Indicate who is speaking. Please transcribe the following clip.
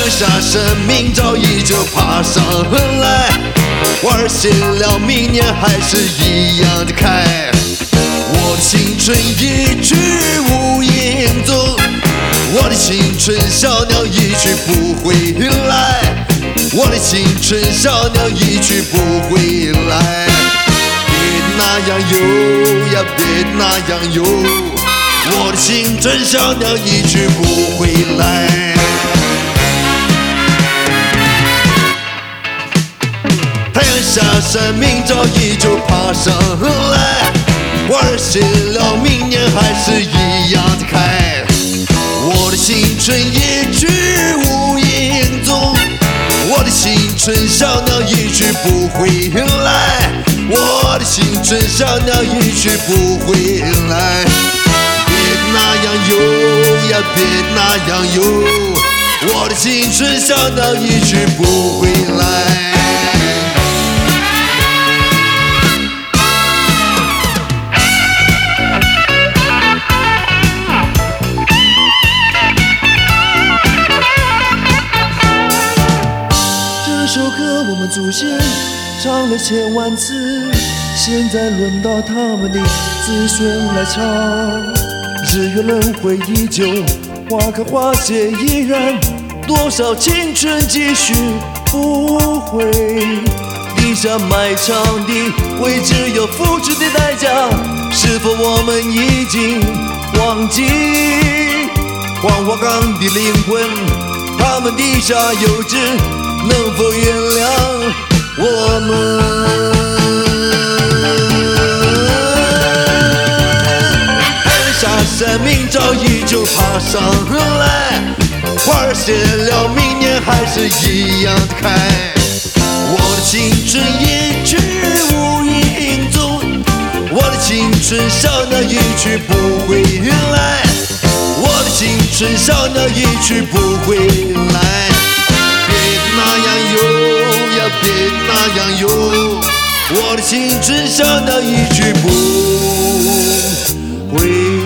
Speaker 1: 下生命早已就爬上来，玩谢了，明年还是一样的开。我的青春一去无影踪，我的青春小鸟一去不回来，我的青春小鸟一去不回来。别那样游呀，别那样游，我的青春小鸟一去不回来。太阳下山，明早已就爬上来，玩谢了，明年还是一样的开。我的青春一去无影踪，我的青春小鸟一去不回来，我的青春小鸟一去不回来。别那样游呀，别那样游，我的青春小鸟一去不回来。
Speaker 2: 这首歌我们祖先唱了千万次，现在轮到他们的子孙来唱。日月轮回依旧，花开花谢依然，多少青春继续不悔。地下埋藏的为只有付出的代价，是否我们已经忘记？黄花岗的灵魂，他们的下有知，能否原谅我们？太阳下山，明早已就爬上来，花谢了，明年还是一样的开。我的青春一去无影踪，我的青春小鸟一去不回来，我的青春小鸟一去不回来。别那样游呀，别那样游，我的青春小鸟一去不回来。